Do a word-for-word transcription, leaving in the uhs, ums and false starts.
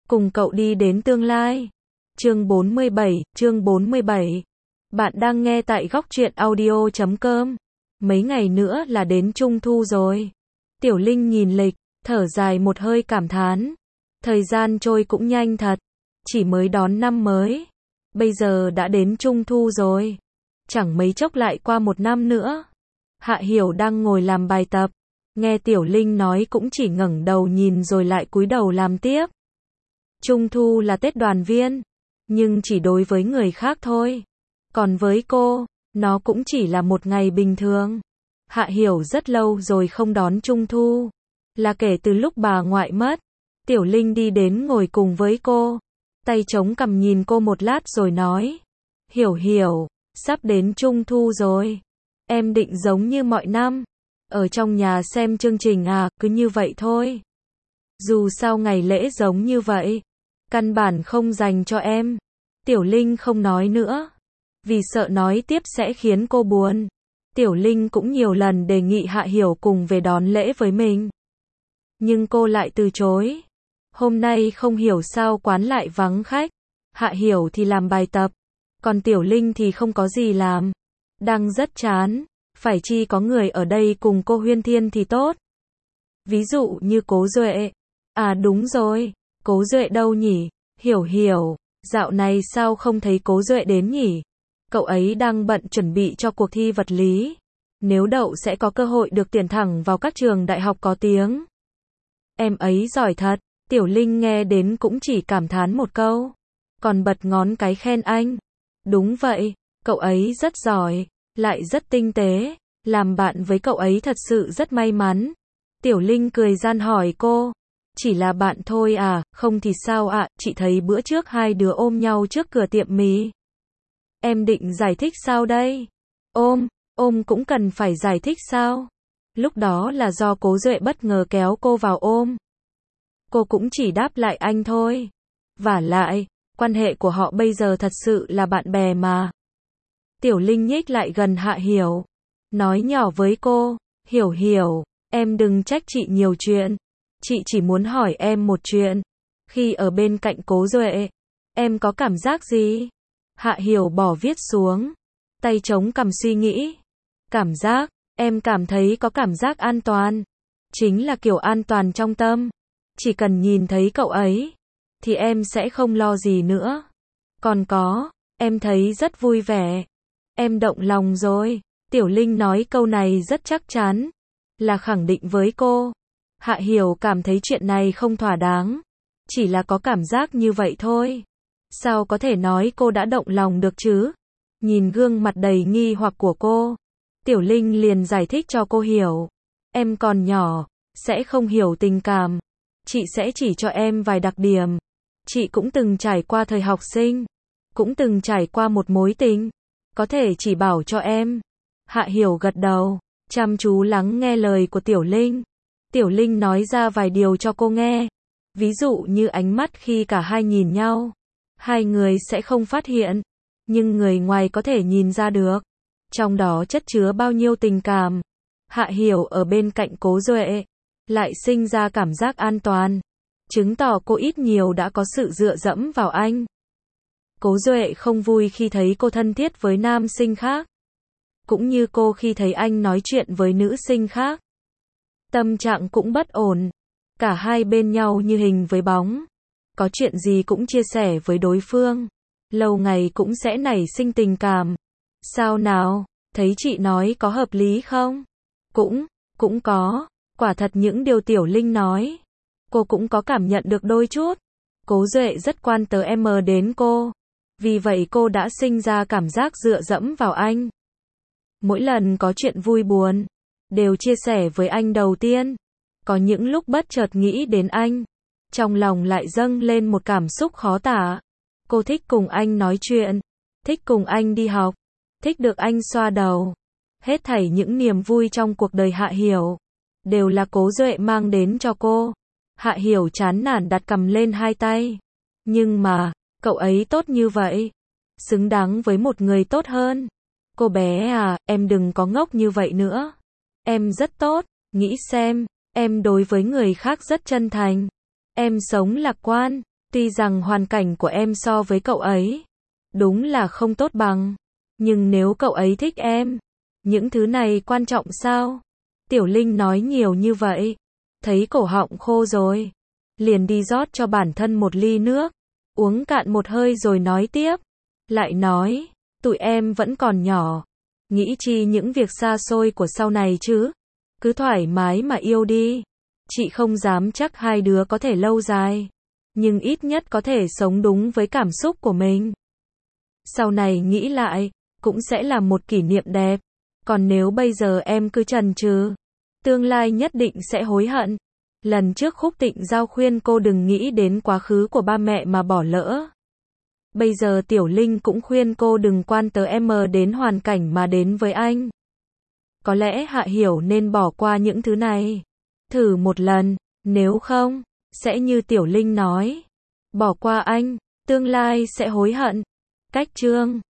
cùng cậu đi đến tương lai. Chương bốn mươi bảy, chương bốn mươi bảy. Bạn đang nghe tại góc truyện audio chấm com. Mấy ngày nữa là đến Trung thu rồi. Tiểu Linh nhìn lịch, thở dài một hơi cảm thán. Thời gian trôi cũng nhanh thật. Chỉ mới đón năm mới. Bây giờ đã đến Trung thu rồi. Chẳng mấy chốc lại qua một năm nữa. Hạ Hiểu đang ngồi làm bài tập. Nghe Tiểu Linh nói cũng chỉ ngẩng đầu nhìn rồi lại cúi đầu làm tiếp. Trung thu là Tết đoàn viên. Nhưng chỉ đối với người khác thôi. Còn với cô, nó cũng chỉ là một ngày bình thường. Hạ Hiểu rất lâu rồi không đón Trung thu. Là kể từ lúc bà ngoại mất. Tiểu Linh đi đến ngồi cùng với cô. Tay chống cằm nhìn cô một lát rồi nói. Hiểu Hiểu, sắp đến Trung thu rồi. Em định giống như mọi năm. Ở trong nhà xem chương trình à, cứ như vậy thôi. Dù sao ngày lễ giống như vậy. Căn bản không dành cho em. Tiểu Linh không nói nữa. Vì sợ nói tiếp sẽ khiến cô buồn. Tiểu Linh cũng nhiều lần đề nghị Hạ Hiểu cùng về đón lễ với mình. Nhưng cô lại từ chối. Hôm nay không hiểu sao quán lại vắng khách. Hạ Hiểu thì làm bài tập. Còn Tiểu Linh thì không có gì làm. Đang rất chán. Phải chi có người ở đây cùng cô huyên thuyên thì tốt. Ví dụ như Cố Duệ. À đúng rồi. Cố Duệ đâu nhỉ? Hiểu Hiểu. Dạo này sao không thấy Cố Duệ đến nhỉ? Cậu ấy đang bận chuẩn bị cho cuộc thi vật lý. Nếu đậu sẽ có cơ hội được tuyển thẳng vào các trường đại học có tiếng. Em ấy giỏi thật. Tiểu Linh nghe đến cũng chỉ cảm thán một câu. Còn bật ngón cái khen anh. Đúng vậy. Cậu ấy rất giỏi. Lại rất tinh tế. Làm bạn với cậu ấy thật sự rất may mắn. Tiểu Linh cười gian hỏi cô. Chỉ là bạn thôi à, không thì sao ạ, à? Chị thấy bữa trước hai đứa ôm nhau trước cửa tiệm mì. Em định giải thích sao đây? Ôm, ôm cũng cần phải giải thích sao? Lúc đó là do Cố Duệ bất ngờ kéo cô vào ôm. Cô cũng chỉ đáp lại anh thôi. Vả lại, quan hệ của họ bây giờ thật sự là bạn bè mà. Tiểu Linh nhích lại gần Hạ Hiểu. Nói nhỏ với cô, Hiểu Hiểu, em đừng trách chị nhiều chuyện. Chị chỉ muốn hỏi em một chuyện. Khi ở bên cạnh Cố Duệ, em có cảm giác gì? Hạ Hiểu bỏ viết xuống. Tay chống cằm suy nghĩ. Cảm giác, em cảm thấy có cảm giác an toàn. Chính là kiểu an toàn trong tâm. Chỉ cần nhìn thấy cậu ấy, thì em sẽ không lo gì nữa. Còn có, em thấy rất vui vẻ. Em động lòng rồi. Tiểu Linh nói câu này rất chắc chắn. Là khẳng định với cô. Hạ Hiểu cảm thấy chuyện này không thỏa đáng. Chỉ là có cảm giác như vậy thôi. Sao có thể nói cô đã động lòng được chứ? Nhìn gương mặt đầy nghi hoặc của cô. Tiểu Linh liền giải thích cho cô hiểu. Em còn nhỏ, sẽ không hiểu tình cảm. Chị sẽ chỉ cho em vài đặc điểm. Chị cũng từng trải qua thời học sinh. Cũng từng trải qua một mối tình. Có thể chỉ bảo cho em. Hạ Hiểu gật đầu. Chăm chú lắng nghe lời của Tiểu Linh. Tiểu Linh nói ra vài điều cho cô nghe. Ví dụ như ánh mắt khi cả hai nhìn nhau. Hai người sẽ không phát hiện. Nhưng người ngoài có thể nhìn ra được. Trong đó chất chứa bao nhiêu tình cảm. Hạ Hiểu ở bên cạnh Cố Duệ. Lại sinh ra cảm giác an toàn. Chứng tỏ cô ít nhiều đã có sự dựa dẫm vào anh. Cố Duệ không vui khi thấy cô thân thiết với nam sinh khác. Cũng như cô khi thấy anh nói chuyện với nữ sinh khác. Tâm trạng cũng bất ổn. Cả hai bên nhau như hình với bóng. Có chuyện gì cũng chia sẻ với đối phương. Lâu ngày cũng sẽ nảy sinh tình cảm. Sao nào, thấy chị nói có hợp lý không? Cũng, cũng có. Quả thật những điều Tiểu Linh nói. Cô cũng có cảm nhận được đôi chút. Cố Duệ rất quan tới em đến cô. Vì vậy cô đã sinh ra cảm giác dựa dẫm vào anh. Mỗi lần có chuyện vui buồn, đều chia sẻ với anh đầu tiên. Có những lúc bất chợt nghĩ đến anh. Trong lòng lại dâng lên một cảm xúc khó tả. Cô thích cùng anh nói chuyện. Thích cùng anh đi học. Thích được anh xoa đầu. Hết thảy những niềm vui trong cuộc đời Hạ Hiểu. Đều là Cố Duệ mang đến cho cô. Hạ Hiểu chán nản đặt cằm lên hai tay. Nhưng mà, cậu ấy tốt như vậy. Xứng đáng với một người tốt hơn. Cô bé à, em đừng có ngốc như vậy nữa. Em rất tốt, nghĩ xem, em đối với người khác rất chân thành. Em sống lạc quan, Tuy rằng hoàn cảnh của em so với cậu ấy, đúng là không tốt bằng. Nhưng nếu cậu ấy thích em, những thứ này quan trọng sao? Tiểu Linh nói nhiều như vậy, thấy cổ họng khô rồi, liền đi rót cho bản thân một ly nước, uống cạn một hơi rồi nói tiếp. Lại nói, tụi em vẫn còn nhỏ, nghĩ chi những việc xa xôi của sau này chứ, cứ thoải mái mà yêu đi. Chị không dám chắc hai đứa có thể lâu dài, nhưng ít nhất có thể sống đúng với cảm xúc của mình. Sau này nghĩ lại, cũng sẽ là một kỷ niệm đẹp. Còn nếu bây giờ em cứ chần chừ, tương lai nhất định sẽ hối hận. Lần trước Khúc Tịnh Giao khuyên cô đừng nghĩ đến quá khứ của ba mẹ mà bỏ lỡ. Bây giờ Tiểu Linh cũng khuyên cô đừng quan tới em đến hoàn cảnh mà đến với anh. Có lẽ Hạ Hiểu nên bỏ qua những thứ này. Thử một lần, nếu không, sẽ như Tiểu Linh nói. Bỏ qua anh, tương lai sẽ hối hận. Cách chương